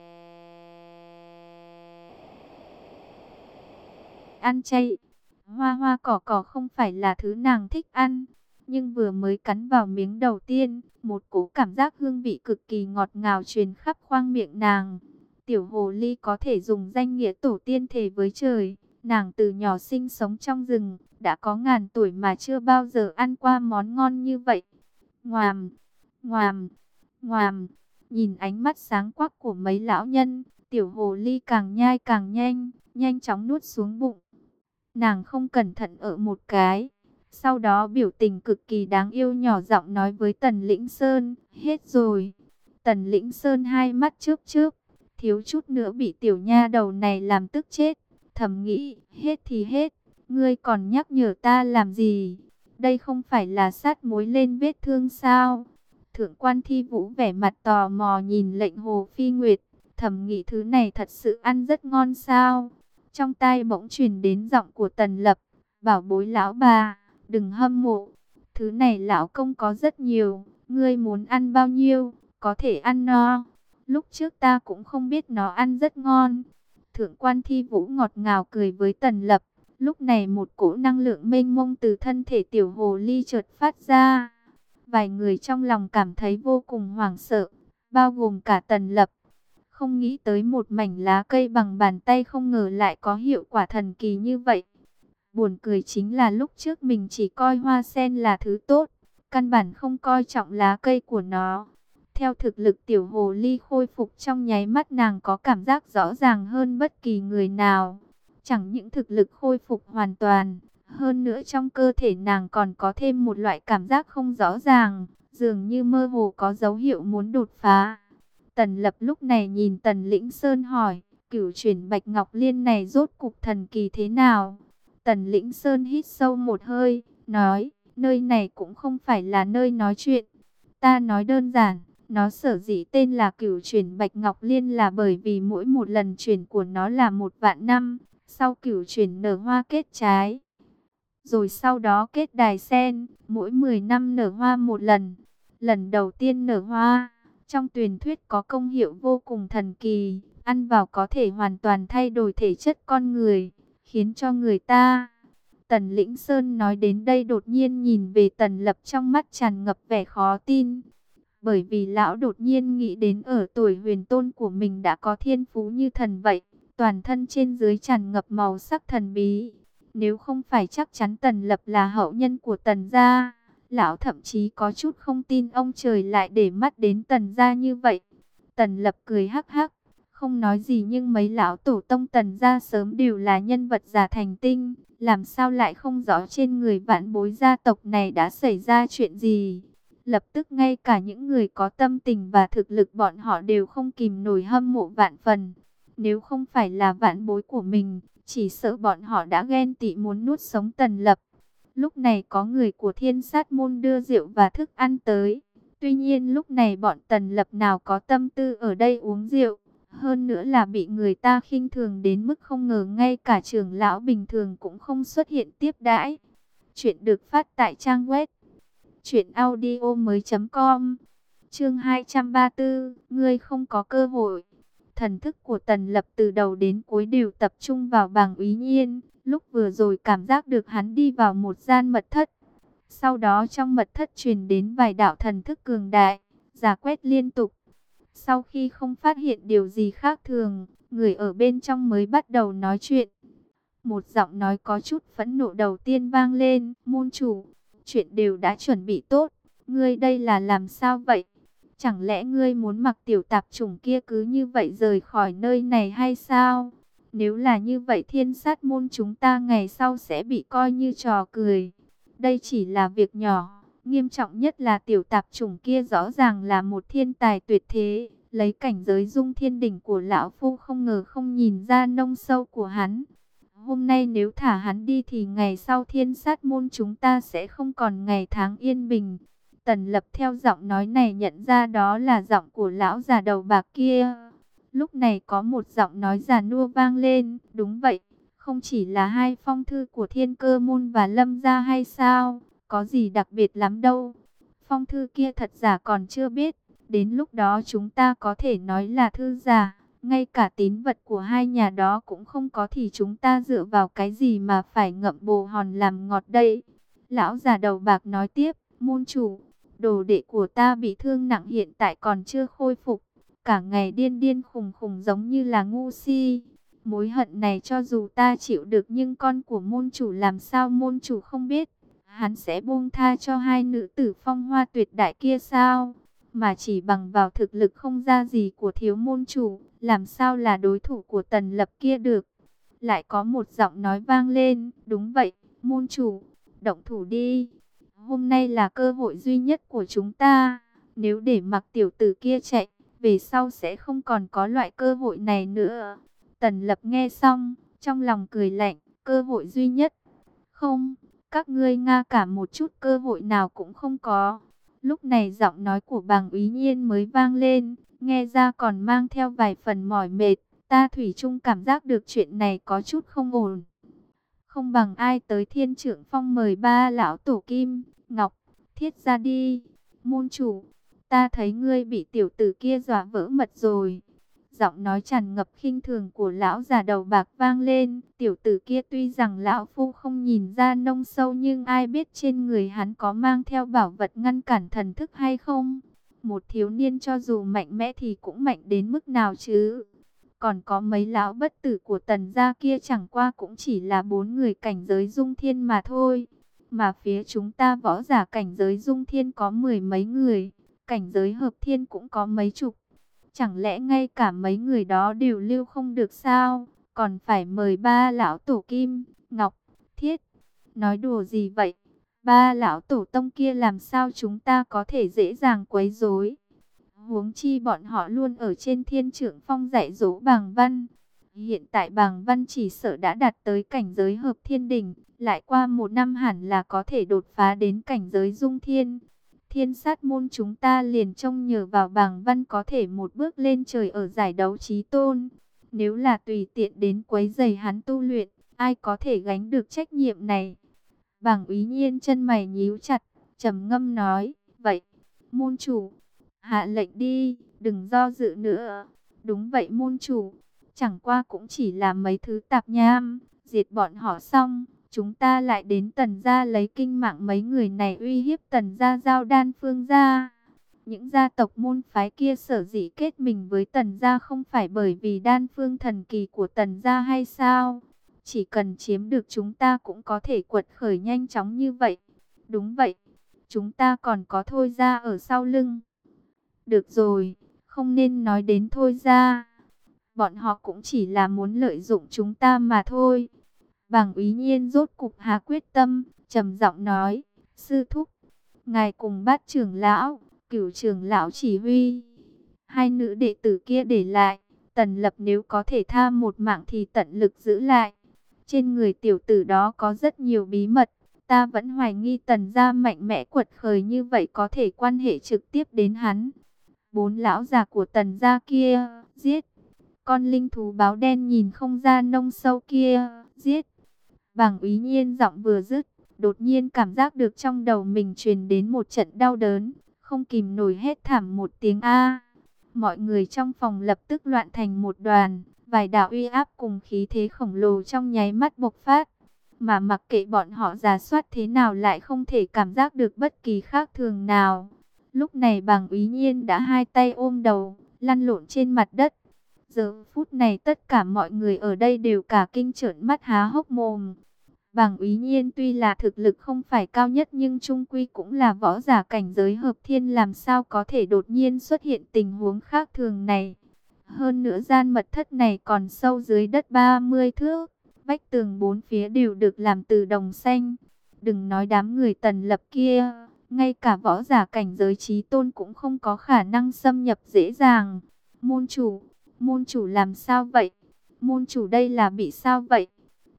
ăn chay. Hoa hoa cỏ cỏ không phải là thứ nàng thích ăn. Nhưng vừa mới cắn vào miếng đầu tiên, một cỗ cảm giác hương vị cực kỳ ngọt ngào truyền khắp khoang miệng nàng. Tiểu Hồ Ly có thể dùng danh nghĩa tổ tiên thề với trời. Nàng từ nhỏ sinh sống trong rừng, đã có ngàn tuổi mà chưa bao giờ ăn qua món ngon như vậy. Ngoàm, ngoàm, ngoàm, nhìn ánh mắt sáng quắc của mấy lão nhân, Tiểu Hồ Ly càng nhai càng nhanh, nhanh chóng nuốt xuống bụng. Nàng không cẩn thận ở một cái. Sau đó biểu tình cực kỳ đáng yêu nhỏ giọng nói với Tần Lĩnh Sơn, hết rồi. Tần Lĩnh Sơn hai mắt chớp chớp, thiếu chút nữa bị tiểu nha đầu này làm tức chết. Thầm nghĩ, hết thì hết, ngươi còn nhắc nhở ta làm gì? Đây không phải là sát muối lên vết thương sao? Thượng quan Thi Vũ vẻ mặt tò mò nhìn lệnh Hồ Phi Nguyệt, thầm nghĩ thứ này thật sự ăn rất ngon sao? Trong tai bỗng truyền đến giọng của Tần Lập, bảo bối lão bà, đừng hâm mộ. Thứ này lão công có rất nhiều, ngươi muốn ăn bao nhiêu, có thể ăn no. Lúc trước ta cũng không biết nó ăn rất ngon. Thượng quan Thi Vũ ngọt ngào cười với Tần Lập. Lúc này một cỗ năng lượng mênh mông từ thân thể Tiểu Hồ Ly chợt phát ra. Vài người trong lòng cảm thấy vô cùng hoảng sợ, bao gồm cả Tần Lập. Không nghĩ tới một mảnh lá cây bằng bàn tay không ngờ lại có hiệu quả thần kỳ như vậy. Buồn cười chính là lúc trước mình chỉ coi hoa sen là thứ tốt, căn bản không coi trọng lá cây của nó. Theo thực lực Tiểu Hồ Ly khôi phục trong nháy mắt, nàng có cảm giác rõ ràng hơn bất kỳ người nào. Chẳng những thực lực khôi phục hoàn toàn, hơn nữa trong cơ thể nàng còn có thêm một loại cảm giác không rõ ràng, dường như mơ hồ có dấu hiệu muốn đột phá. Tần Lập lúc này nhìn Tần Lĩnh Sơn hỏi, cửu chuyển Bạch Ngọc Liên này rốt cục thần kỳ thế nào? Tần Lĩnh Sơn hít sâu một hơi, nói, nơi này cũng không phải là nơi nói chuyện. Ta nói đơn giản, nó sở dĩ tên là cửu chuyển Bạch Ngọc Liên là bởi vì mỗi một lần chuyển của nó là một vạn năm, sau cửu chuyển nở hoa kết trái. Rồi sau đó kết đài sen, mỗi mười năm nở hoa một lần. Lần đầu tiên nở hoa, trong truyền thuyết có công hiệu vô cùng thần kỳ, ăn vào có thể hoàn toàn thay đổi thể chất con người, khiến cho người ta. Tần Lĩnh Sơn nói đến đây đột nhiên nhìn về Tần Lập, trong mắt tràn ngập vẻ khó tin. Bởi vì lão đột nhiên nghĩ đến ở tuổi huyền tôn của mình đã có thiên phú như thần vậy, toàn thân trên dưới tràn ngập màu sắc thần bí. Nếu không phải chắc chắn Tần Lập là hậu nhân của Tần gia, lão thậm chí có chút không tin ông trời lại để mắt đến Tần gia như vậy. Tần Lập cười hắc hắc, không nói gì, nhưng mấy lão tổ tông Tần gia sớm đều là nhân vật già thành tinh, làm sao lại không rõ trên người vạn bối gia tộc này đã xảy ra chuyện gì. Lập tức ngay cả những người có tâm tình và thực lực bọn họ đều không kìm nổi hâm mộ vạn phần. Nếu không phải là vạn bối của mình, chỉ sợ bọn họ đã ghen tị muốn nuốt sống Tần Lập. Lúc này có người của Thiên Sát Môn đưa rượu và thức ăn tới. Tuy nhiên lúc này bọn Tần Lập nào có tâm tư ở đây uống rượu. Hơn nữa là bị người ta khinh thường đến mức không ngờ ngay cả trưởng lão bình thường cũng không xuất hiện tiếp đãi. Chuyện được phát tại trang web truyện audio mới chấm com. Chương hai trăm ba mươi tư, ngươi không có cơ hội. Thần thức của Tần Lập từ đầu đến cuối đều tập trung vào Bàng Úy Nhiên. Lúc vừa rồi cảm giác được hắn đi vào một gian mật thất. Sau đó trong mật thất truyền đến vài đạo thần thức cường đại, rà quét liên tục. Sau khi không phát hiện điều gì khác thường, người ở bên trong mới bắt đầu nói chuyện. Một giọng nói có chút phẫn nộ đầu tiên vang lên, môn chủ, chuyện đều đã chuẩn bị tốt, ngươi đây là làm sao vậy? Chẳng lẽ ngươi muốn mặc tiểu tạp chủng kia cứ như vậy rời khỏi nơi này hay sao? Nếu là như vậy Thiên Sát Môn chúng ta ngày sau sẽ bị coi như trò cười. Đây chỉ là việc nhỏ, nghiêm trọng nhất là tiểu tạp chủng kia rõ ràng là một thiên tài tuyệt thế. Lấy cảnh giới dung thiên đỉnh của lão phu không ngờ không nhìn ra nông sâu của hắn. Hôm nay nếu thả hắn đi thì ngày sau Thiên Sát môn chúng ta sẽ không còn ngày tháng yên bình. Tần Lập theo giọng nói này nhận ra đó là giọng của lão già đầu bạc kia. Lúc này có một giọng nói già nua vang lên, đúng vậy, không chỉ là hai phong thư của Thiên Cơ môn và Lâm gia hay sao, có gì đặc biệt lắm đâu. Phong thư kia thật giả còn chưa biết, đến lúc đó chúng ta có thể nói là thư giả. Ngay cả tín vật của hai nhà đó cũng không có thì chúng ta dựa vào cái gì mà phải ngậm bồ hòn làm ngọt đây. Lão già đầu bạc nói tiếp, môn chủ, đồ đệ của ta bị thương nặng hiện tại còn chưa khôi phục. Cả ngày điên điên khùng khùng giống như là ngu si. Mối hận này cho dù ta chịu được nhưng con của môn chủ làm sao môn chủ không biết. Hắn sẽ buông tha cho hai nữ tử phong hoa tuyệt đại kia sao? Mà chỉ bằng vào thực lực không ra gì của thiếu môn chủ, làm sao là đối thủ của Tần Lập kia được. Lại có một giọng nói vang lên, đúng vậy, môn chủ, động thủ đi. Hôm nay là cơ hội duy nhất của chúng ta, nếu để mặc tiểu tử kia chạy, về sau sẽ không còn có loại cơ hội này nữa. Tần Lập nghe xong, trong lòng cười lạnh, cơ hội duy nhất. Không, các ngươi Nga cả một chút cơ hội nào cũng không có. Lúc này giọng nói của Bàng Úy Nhiên mới vang lên, nghe ra còn mang theo vài phần mỏi mệt. Ta thủy chung cảm giác được chuyện này có chút không ổn. Không bằng ai tới Thiên Trượng Phong mời ba lão tổ Kim, Ngọc, Thiết ra đi. Môn chủ, ta thấy ngươi bị tiểu tử kia dọa vỡ mật rồi. Giọng nói tràn ngập khinh thường của lão già đầu bạc vang lên. Tiểu tử kia tuy rằng lão phu không nhìn ra nông sâu nhưng ai biết trên người hắn có mang theo bảo vật ngăn cản thần thức hay không. Một thiếu niên cho dù mạnh mẽ thì cũng mạnh đến mức nào chứ. Còn có mấy lão bất tử của Tần gia kia chẳng qua cũng chỉ là bốn người cảnh giới dung thiên mà thôi. Mà phía chúng ta võ giả cảnh giới dung thiên có mười mấy người, cảnh giới hợp thiên cũng có mấy chục. Chẳng lẽ ngay cả mấy người đó đều lưu không được sao? Còn phải mời ba lão tổ Kim, Ngọc, Thiết. Nói đùa gì vậy? Ba lão tổ tông kia làm sao chúng ta có thể dễ dàng quấy rối? Huống chi bọn họ luôn ở trên Thiên Trượng Phong dạy dỗ Bàng Văn. Hiện tại Bàng Văn chỉ sợ đã đạt tới cảnh giới hợp thiên đỉnh, lại qua một năm hẳn là có thể đột phá đến cảnh giới dung thiên. Thiên Sát môn chúng ta liền trông nhờ vào Bàng Văn có thể một bước lên trời ở giải đấu chí tôn. Nếu là tùy tiện đến quấy rầy hắn tu luyện, ai có thể gánh được trách nhiệm này? Bàng Úy Nhiên chân mày nhíu chặt, trầm ngâm nói, vậy, môn chủ, hạ lệnh đi, đừng do dự nữa. Đúng vậy môn chủ, chẳng qua cũng chỉ là mấy thứ tạp nham, diệt bọn họ xong, chúng ta lại đến Tần gia lấy kinh mạng mấy người này uy hiếp Tần gia giao đan phương gia. Những gia tộc môn phái kia sở dĩ kết mình với Tần gia không phải bởi vì đan phương thần kỳ của Tần gia hay sao? Chỉ cần chiếm được chúng ta cũng có thể quật khởi nhanh chóng như vậy. Đúng vậy, chúng ta còn có Thôi gia ở sau lưng. Được rồi, không nên nói đến Thôi gia. Bọn họ cũng chỉ là muốn lợi dụng chúng ta mà thôi. Bàng Úy Nhiên rốt cục hạ quyết tâm, trầm giọng nói, sư thúc, ngài cùng Bát trưởng lão, Cửu trưởng lão chỉ huy. Hai nữ đệ tử kia để lại, Tần Lập nếu có thể tha một mạng thì tận lực giữ lại. Trên người tiểu tử đó có rất nhiều bí mật, ta vẫn hoài nghi Tần gia mạnh mẽ quật khởi như vậy có thể quan hệ trực tiếp đến hắn. Bốn lão già của Tần gia kia, giết. Con linh thú báo đen nhìn không ra nông sâu kia, giết. Bàng Úy Nhiên giọng vừa dứt, đột nhiên cảm giác được trong đầu mình truyền đến một trận đau đớn, không kìm nổi hét thảm một tiếng a. Mọi người trong phòng lập tức loạn thành một đoàn, vài đạo uy áp cùng khí thế khổng lồ trong nháy mắt bộc phát. Mà mặc kệ bọn họ rà soát thế nào lại không thể cảm giác được bất kỳ khác thường nào. Lúc này Bàng Úy Nhiên đã hai tay ôm đầu, lăn lộn trên mặt đất. Giờ phút này tất cả mọi người ở đây đều cả kinh trợn mắt há hốc mồm. Bàng Úy Nhiên tuy là thực lực không phải cao nhất nhưng chung quy cũng là võ giả cảnh giới hợp thiên, làm sao có thể đột nhiên xuất hiện tình huống khác thường này. Hơn nữa gian mật thất này còn sâu dưới đất ba mươi thước, vách tường bốn phía đều được làm từ đồng xanh. Đừng nói đám người Tần Lập kia, ngay cả võ giả cảnh giới chí tôn cũng không có khả năng xâm nhập dễ dàng. Môn chủ, môn chủ làm sao vậy? Môn chủ đây là bị sao vậy?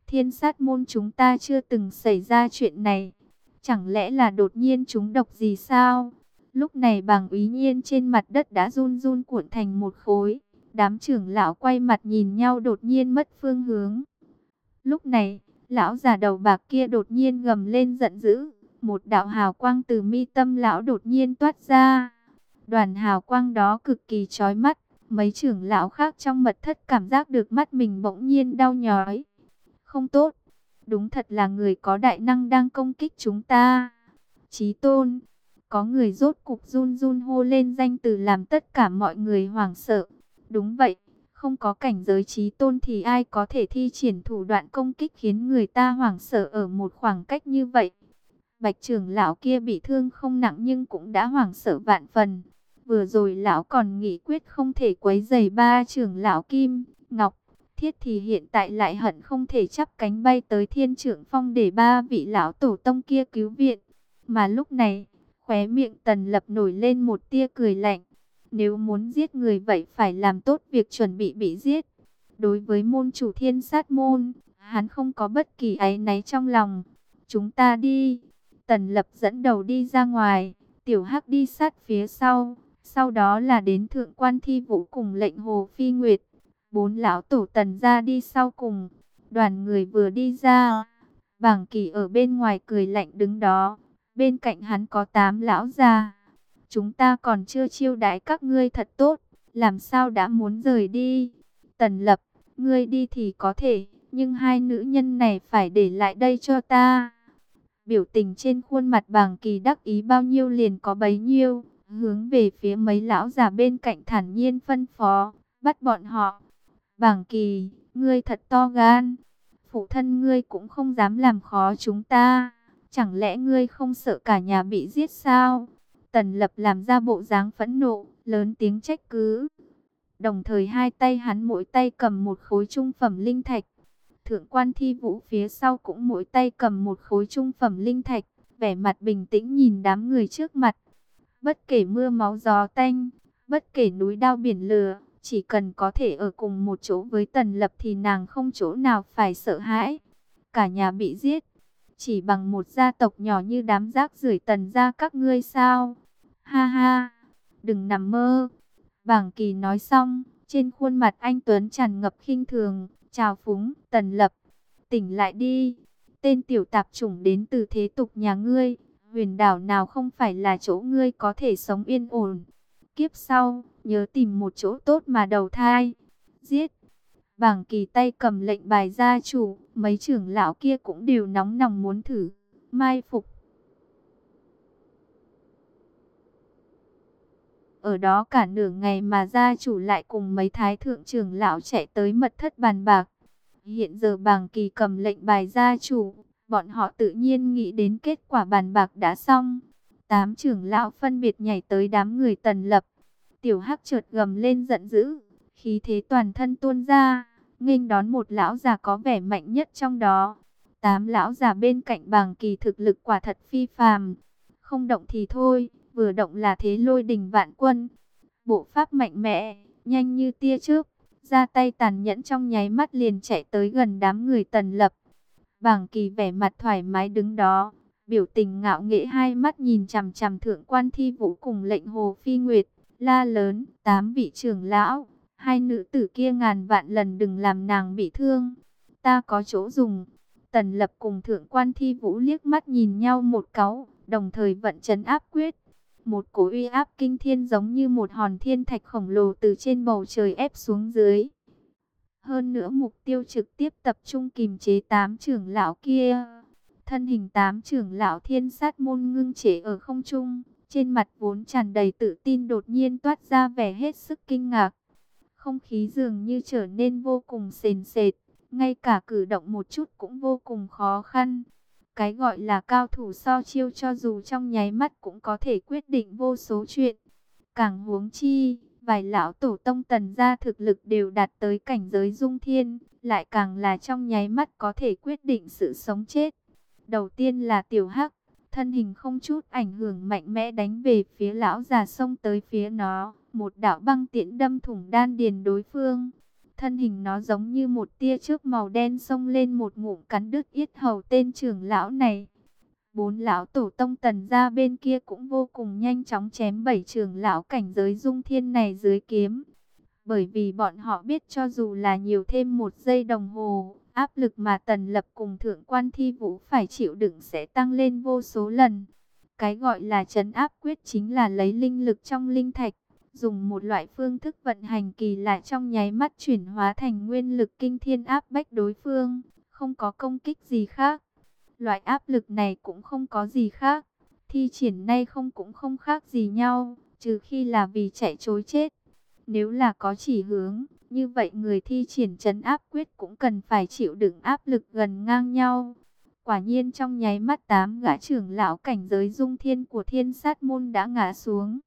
Thiên Sát môn chúng ta chưa từng xảy ra chuyện này. Chẳng lẽ là đột nhiên chúng độc gì sao? Lúc này Bàng Úy Nhiên trên mặt đất đã run run cuộn thành một khối. Đám trưởng lão quay mặt nhìn nhau đột nhiên mất phương hướng. Lúc này, lão già đầu bạc kia đột nhiên gầm lên giận dữ. Một đạo hào quang từ mi tâm lão đột nhiên toát ra. Đoàn hào quang đó cực kỳ chói mắt. Mấy trưởng lão khác trong mật thất cảm giác được mắt mình bỗng nhiên đau nhói. Không tốt, đúng thật là người có đại năng đang công kích chúng ta. Chí tôn, có người rốt cục run run hô lên danh từ làm tất cả mọi người hoảng sợ. Đúng vậy, không có cảnh giới chí tôn thì ai có thể thi triển thủ đoạn công kích khiến người ta hoảng sợ ở một khoảng cách như vậy. Bạch trưởng lão kia bị thương không nặng nhưng cũng đã hoảng sợ vạn phần. Vừa rồi lão còn nghĩ quyết không thể quấy rầy ba trưởng lão Kim, Ngọc, Thiết thì hiện tại lại hận không thể chắp cánh bay tới Thiên Trượng Phong để ba vị lão tổ tông kia cứu viện. Mà lúc này, khóe miệng Tần Lập nổi lên một tia cười lạnh. Nếu muốn giết người vậy phải làm tốt việc chuẩn bị bị giết. Đối với môn chủ Thiên Sát môn, hắn không có bất kỳ áy náy trong lòng. Chúng ta đi. Tần Lập dẫn đầu đi ra ngoài, Tiểu Hắc đi sát phía sau. Sau đó là đến Thượng Quan Thi Vũ cùng lệnh Hồ Phi Nguyệt. Bốn lão tổ Tần ra đi sau cùng. Đoàn người vừa đi ra, Bàng Kỳ ở bên ngoài cười lạnh đứng đó. Bên cạnh hắn có tám lão già. Chúng ta còn chưa chiêu đãi các ngươi thật tốt, làm sao đã muốn rời đi? Tần Lập, ngươi đi thì có thể, nhưng hai nữ nhân này phải để lại đây cho ta. Biểu tình trên khuôn mặt Bàng Kỳ đắc ý bao nhiêu liền có bấy nhiêu, hướng về phía mấy lão già bên cạnh thản nhiên phân phó, bắt bọn họ. Bàng Kỳ, ngươi thật to gan, phụ thân ngươi cũng không dám làm khó chúng ta, chẳng lẽ ngươi không sợ cả nhà bị giết sao? Tần Lập làm ra bộ dáng phẫn nộ, lớn tiếng trách cứ. Đồng thời hai tay hắn mỗi tay cầm một khối trung phẩm linh thạch. Thượng Quan Thi Vũ phía sau cũng mỗi tay cầm một khối trung phẩm linh thạch, vẻ mặt bình tĩnh nhìn đám người trước mặt. Bất kể mưa máu gió tanh, bất kể núi đao biển lửa, chỉ cần có thể ở cùng một chỗ với Tần Lập thì nàng không chỗ nào phải sợ hãi. Cả nhà bị giết, chỉ bằng một gia tộc nhỏ như đám rác rưởi Tần gia các ngươi sao? Ha ha, đừng nằm mơ. Bàng Kỳ nói xong, trên khuôn mặt anh Tuấn tràn ngập khinh thường, chào phúng. Tần Lập, tỉnh lại đi. Tên tiểu tạp chủng đến từ thế tục nhà ngươi, huyền đảo nào không phải là chỗ ngươi có thể sống yên ổn. Kiếp sau, nhớ tìm một chỗ tốt mà đầu thai. Giết. Bàng Kỳ tay cầm lệnh bài gia chủ, mấy trưởng lão kia cũng đều nóng lòng muốn thử. Mai phục. Ở đó cả nửa ngày mà gia chủ lại cùng mấy thái thượng trưởng lão chạy tới mật thất bàn bạc. Hiện giờ Bàng Kỳ cầm lệnh bài gia chủ, bọn họ tự nhiên nghĩ đến kết quả bàn bạc đã xong. Tám trưởng lão phân biệt nhảy tới đám người Tần Lập. Tiểu Hắc chợt gầm lên giận dữ, khí thế toàn thân tuôn ra, nghênh đón một lão già có vẻ mạnh nhất trong đó. Tám lão già bên cạnh Bàng Kỳ thực lực quả thật phi phàm, không động thì thôi, vừa động là thế lôi đình vạn quân. Bộ pháp mạnh mẽ, nhanh như tia chớp, ra tay tàn nhẫn trong nháy mắt liền chạy tới gần đám người Tần Lập. Bàng Kỳ vẻ mặt thoải mái đứng đó, biểu tình ngạo nghễ, hai mắt nhìn chằm chằm Thượng Quan Thi Vũ cùng lệnh Hồ Phi Nguyệt, la lớn: tám vị trưởng lão, hai nữ tử kia ngàn vạn lần đừng làm nàng bị thương, ta có chỗ dùng. Tần Lập cùng Thượng Quan Thi Vũ liếc mắt nhìn nhau một cáu, đồng thời vận trấn áp quyết. Một cỗ uy áp kinh thiên giống như một hòn thiên thạch khổng lồ từ trên bầu trời ép xuống dưới. Hơn nữa mục tiêu trực tiếp tập trung kìm chế tám trưởng lão kia. Thân hình tám trưởng lão Thiên Sát môn ngưng trệ ở không trung, trên mặt vốn tràn đầy tự tin đột nhiên toát ra vẻ hết sức kinh ngạc. Không khí dường như trở nên vô cùng sền sệt, ngay cả cử động một chút cũng vô cùng khó khăn. Cái gọi là cao thủ so chiêu cho dù trong nháy mắt cũng có thể quyết định vô số chuyện. Càng huống chi, vài lão tổ tông Tần gia thực lực đều đạt tới cảnh giới dung thiên, lại càng là trong nháy mắt có thể quyết định sự sống chết. Đầu tiên là Tiểu Hắc, thân hình không chút ảnh hưởng mạnh mẽ đánh về phía lão già xông tới phía nó, một đạo băng tiễn đâm thủng đan điền đối phương. thân hình nó giống như một tia chớp màu đen xông lên một ngụm cắn đứt yết hầu tên trưởng lão này. Bốn lão tổ tông Tần gia bên kia cũng vô cùng nhanh chóng chém bảy trưởng lão cảnh giới dung thiên này dưới kiếm. Bởi vì bọn họ biết cho dù là nhiều thêm một giây đồng hồ, áp lực mà Tần Lập cùng Thượng quan Thi Vũ phải chịu đựng sẽ tăng lên vô số lần. Cái gọi là trấn áp quyết chính là lấy linh lực trong linh thạch, dùng một loại phương thức vận hành kỳ lạ trong nháy mắt chuyển hóa thành nguyên lực kinh thiên áp bách đối phương, không có công kích gì khác. Loại áp lực này cũng không có gì khác, thi triển nay không cũng không khác gì nhau, trừ khi là vì chạy trối chết. Nếu là có chỉ hướng, như vậy người thi triển trấn áp quyết cũng cần phải chịu đựng áp lực gần ngang nhau. Quả nhiên trong nháy mắt tám gã trưởng lão cảnh giới dung thiên của Thiên Sát môn đã ngã xuống.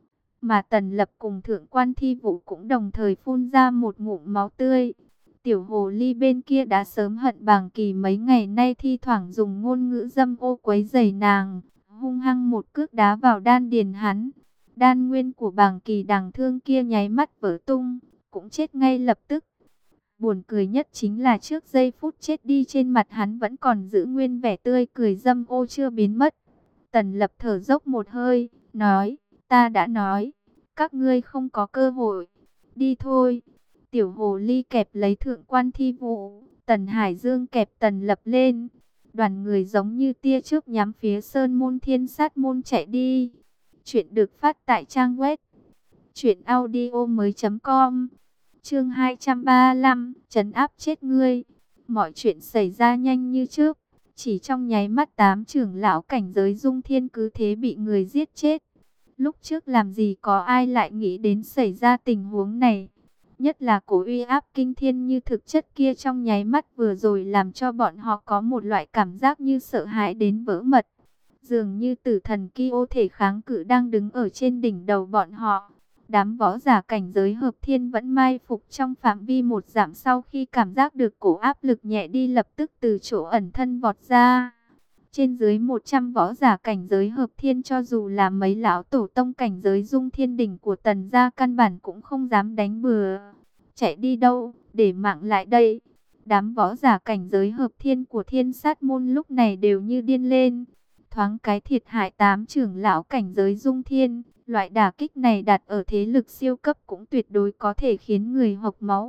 Mà Tần Lập cùng Thượng quan Thi Vũ cũng đồng thời phun ra một ngụm máu tươi. Tiểu hồ ly bên kia đã sớm hận Bàng Kỳ mấy ngày nay thi thoảng dùng ngôn ngữ dâm ô quấy rầy nàng, hung hăng một cước đá vào đan điền hắn. Đan nguyên của Bàng Kỳ đằng thương kia nháy mắt vỡ tung, cũng chết ngay lập tức. Buồn cười nhất chính là trước giây phút chết đi trên mặt hắn vẫn còn giữ nguyên vẻ tươi cười dâm ô chưa biến mất. Tần Lập thở dốc một hơi, nói, ta đã nói, các ngươi không có cơ hội, đi thôi. Tiểu hồ ly kẹp lấy Thượng quan Thi Vũ, Tần Hải Dương kẹp Tần Lập lên. Đoàn người giống như tia chớp nhắm phía Sơn môn Thiên Sát môn chạy đi. Chuyện được phát tại trang web truyện audio mới chấm com. Chương hai trăm ba mươi lăm, trấn áp chết ngươi. Mọi chuyện xảy ra nhanh như chớp, chỉ trong nháy mắt tám trưởng lão cảnh giới dung thiên cứ thế bị người giết chết. Lúc trước làm gì có ai lại nghĩ đến xảy ra tình huống này. Nhất là cổ uy áp kinh thiên như thực chất kia trong nháy mắt vừa rồi làm cho bọn họ có một loại cảm giác như sợ hãi đến vỡ mật. Dường như tử thần kia ô thể kháng cự đang đứng ở trên đỉnh đầu bọn họ. Đám võ giả cảnh giới hợp thiên vẫn mai phục trong phạm vi một dặm, sau khi cảm giác được cổ áp lực nhẹ đi lập tức từ chỗ ẩn thân vọt ra. Trên dưới một trăm võ giả cảnh giới hợp thiên cho dù là mấy lão tổ tông cảnh giới dung thiên đỉnh của Tần gia căn bản cũng không dám đánh bừa. Chạy đi đâu, để mạng lại đây. Đám võ giả cảnh giới hợp thiên của Thiên Sát môn lúc này đều như điên lên. Thoáng cái thiệt hại tám trưởng lão cảnh giới dung thiên. Loại đả kích này đặt ở thế lực siêu cấp cũng tuyệt đối có thể khiến người hộc máu.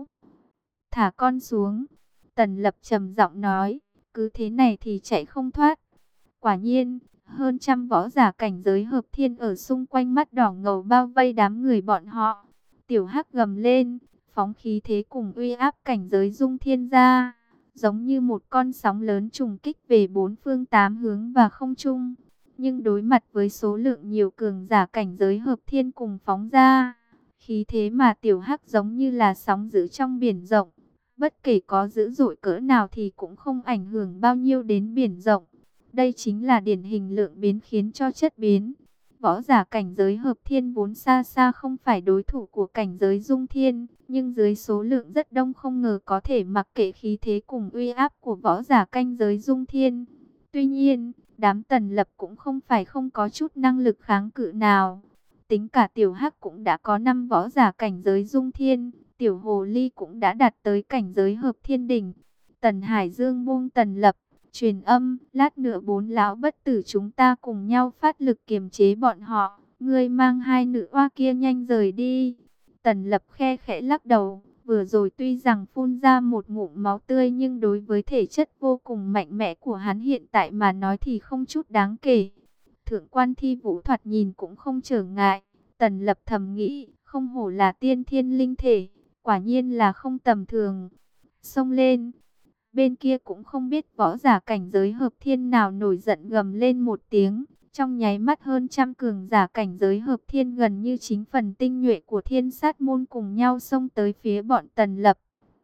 Thả con xuống. Tần Lập trầm giọng nói. Cứ thế này thì chạy không thoát. Quả nhiên, hơn trăm võ giả cảnh giới hợp thiên ở xung quanh mắt đỏ ngầu bao vây đám người bọn họ. Tiểu Hắc gầm lên, phóng khí thế cùng uy áp cảnh giới dung thiên ra. Giống như một con sóng lớn trùng kích về bốn phương tám hướng và không trung. Nhưng đối mặt với số lượng nhiều cường giả cảnh giới hợp thiên cùng phóng ra, khí thế mà Tiểu Hắc giống như là sóng dữ trong biển rộng. Bất kể có dữ dội cỡ nào thì cũng không ảnh hưởng bao nhiêu đến biển rộng. Đây chính là điển hình lượng biến khiến cho chất biến. Võ giả cảnh giới hợp thiên vốn xa xa không phải đối thủ của cảnh giới dung thiên, nhưng dưới số lượng rất đông không ngờ có thể mặc kệ khí thế cùng uy áp của võ giả cảnh giới dung thiên. Tuy nhiên, đám Tần Lập cũng không phải không có chút năng lực kháng cự nào. Tính cả Tiểu Hắc cũng đã có năm võ giả cảnh giới dung thiên, Tiểu Hồ Ly cũng đã đạt tới cảnh giới hợp thiên đỉnh. Tần Hải Dương buông Tần Lập, truyền âm, lát nữa bốn lão bất tử chúng ta cùng nhau phát lực kiềm chế bọn họ. Ngươi mang hai nữ oa kia nhanh rời đi. Tần Lập khe khẽ lắc đầu. Vừa rồi tuy rằng phun ra một ngụm máu tươi nhưng đối với thể chất vô cùng mạnh mẽ của hắn hiện tại mà nói thì không chút đáng kể. Thượng quan Thi Vũ thoạt nhìn cũng không trở ngại. Tần Lập thầm nghĩ, không hổ là tiên thiên linh thể, quả nhiên là không tầm thường. Xông lên. Bên kia cũng không biết võ giả cảnh giới hợp thiên nào nổi giận gầm lên một tiếng. Trong nháy mắt hơn trăm cường giả cảnh giới hợp thiên gần như chính phần tinh nhuệ của Thiên Sát môn cùng nhau xông tới phía bọn Tần Lập.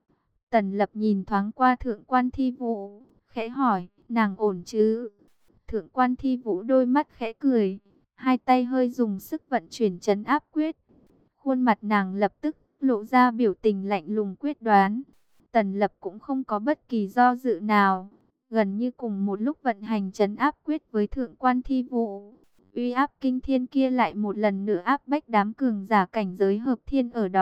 Tần Lập nhìn thoáng qua Thượng quan Thi Vũ, khẽ hỏi, nàng ổn chứ? Thượng quan Thi Vũ đôi mắt khẽ cười, hai tay hơi dùng sức vận chuyển trấn áp quyết. Khuôn mặt nàng lập tức lộ ra biểu tình lạnh lùng quyết đoán. Tần Lập cũng không có bất kỳ do dự nào. Gần như cùng một lúc vận hành trấn áp quyết với Thượng quan Thi Vũ, uy áp kinh thiên kia lại một lần nữa áp bách đám cường giả cảnh giới hợp thiên ở đó.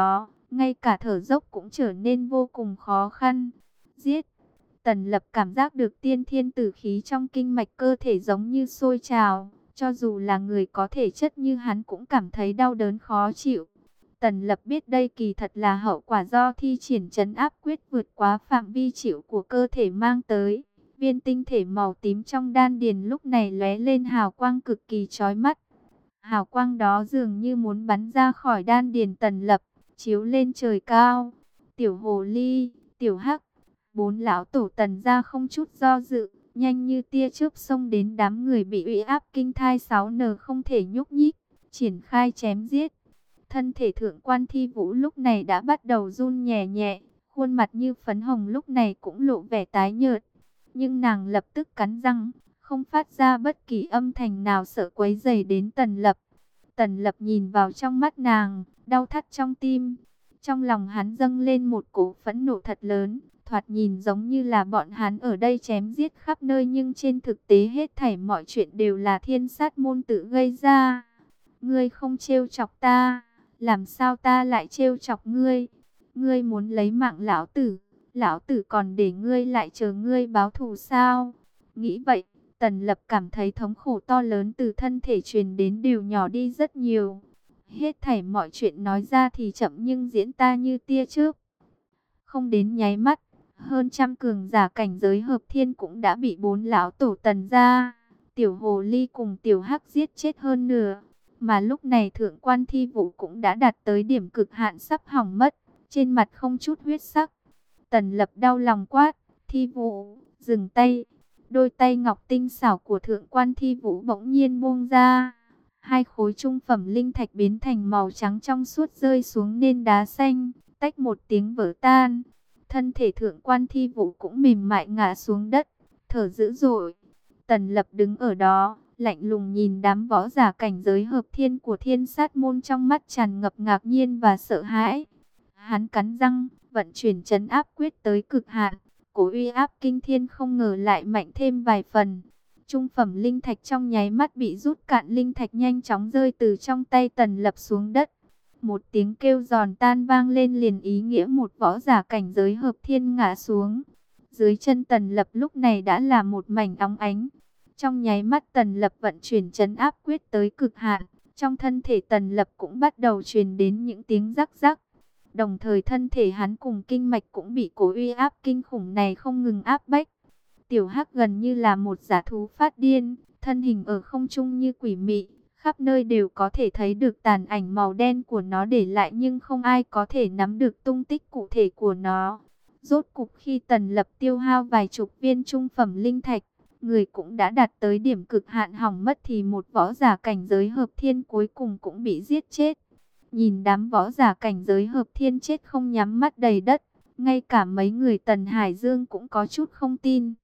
ngay cả thở dốc cũng trở nên vô cùng khó khăn. Giết! Tần Lập cảm giác được tiên thiên tử khí trong kinh mạch cơ thể giống như sôi trào. Cho dù là người có thể chất như hắn cũng cảm thấy đau đớn khó chịu. Tần Lập biết đây kỳ thật là hậu quả do thi triển trấn áp quyết vượt quá phạm vi chịu của cơ thể mang tới. Viên tinh thể màu tím trong đan điền lúc này lóe lên hào quang cực kỳ chói mắt. Hào quang đó dường như muốn bắn ra khỏi đan điền Tần Lập, chiếu lên trời cao. Tiểu hồ ly, tiểu hắc, bốn lão tổ Tần gia không chút do dự, nhanh như tia chớp xông đến đám người bị uy áp kinh thai sáu nờ không thể nhúc nhích, triển khai chém giết. Thân thể thượng quan Thi Vũ lúc này đã bắt đầu run nhẹ nhẹ, khuôn mặt như phấn hồng lúc này cũng lộ vẻ tái nhợt. Nhưng nàng lập tức cắn răng, không phát ra bất kỳ âm thanh nào sợ quấy rầy đến Tần Lập. Tần Lập nhìn vào trong mắt nàng, đau thắt trong tim. Trong lòng hắn dâng lên một cỗ phẫn nộ thật lớn, thoạt nhìn giống như là bọn hắn ở đây chém giết khắp nơi nhưng trên thực tế hết thảy mọi chuyện đều là Thiên Sát môn tự gây ra. Ngươi không trêu chọc ta, làm sao ta lại trêu chọc ngươi? Ngươi muốn lấy mạng lão tử, lão tử còn để ngươi lại chờ ngươi báo thù sao? Nghĩ vậy, Tần Lập cảm thấy thống khổ to lớn từ thân thể truyền đến đều nhỏ đi rất nhiều. Hết thảy mọi chuyện nói ra thì chậm nhưng diễn ta như tia chớp. Không đến nháy mắt, hơn trăm cường giả cảnh giới hợp thiên cũng đã bị bốn lão tổ Tần gia, tiểu hồ ly cùng tiểu hắc giết chết hơn nửa. Mà lúc này thượng quan Thi Vũ cũng đã đạt tới điểm cực hạn sắp hỏng mất, trên mặt không chút huyết sắc. Tần Lập đau lòng quát, Thi Vũ, dừng tay. Đôi tay ngọc tinh xảo của thượng quan Thi Vũ bỗng nhiên buông ra. Hai khối trung phẩm linh thạch biến thành màu trắng trong suốt rơi xuống nền đá xanh, tách một tiếng vỡ tan. Thân thể thượng quan Thi Vũ cũng mềm mại ngã xuống đất, thở dữ dội. Tần Lập đứng ở đó, lạnh lùng nhìn đám võ giả cảnh giới hợp thiên của Thiên Sát môn, trong mắt tràn ngập ngạc nhiên và sợ hãi. Hắn cắn răng, vận chuyển trấn áp quyết tới cực hạn, cố uy áp kinh thiên không ngờ lại mạnh thêm vài phần. Trung phẩm linh thạch trong nháy mắt bị rút cạn, linh thạch nhanh chóng rơi từ trong tay Tần Lập xuống đất. Một tiếng kêu giòn tan vang lên liền ý nghĩa một võ giả cảnh giới hợp thiên ngã xuống. Dưới chân Tần Lập lúc này đã là một mảnh óng ánh. Trong nháy mắt Tần Lập vận chuyển trấn áp quyết tới cực hạn, trong thân thể Tần Lập cũng bắt đầu truyền đến những tiếng rắc rắc. Đồng thời thân thể hắn cùng kinh mạch cũng bị cố uy áp kinh khủng này không ngừng áp bách. Tiểu Hắc gần như là một giả thú phát điên, thân hình ở không trung như quỷ mị, khắp nơi đều có thể thấy được tàn ảnh màu đen của nó để lại nhưng không ai có thể nắm được tung tích cụ thể của nó. Rốt cục khi Tần Lập tiêu hao vài chục viên trung phẩm linh thạch, người cũng đã đạt tới điểm cực hạn hỏng mất thì một võ giả cảnh giới hợp thiên cuối cùng cũng bị giết chết. Nhìn đám võ giả cảnh giới hợp thiên chết không nhắm mắt đầy đất, ngay cả mấy người Tần Hải Dương cũng có chút không tin.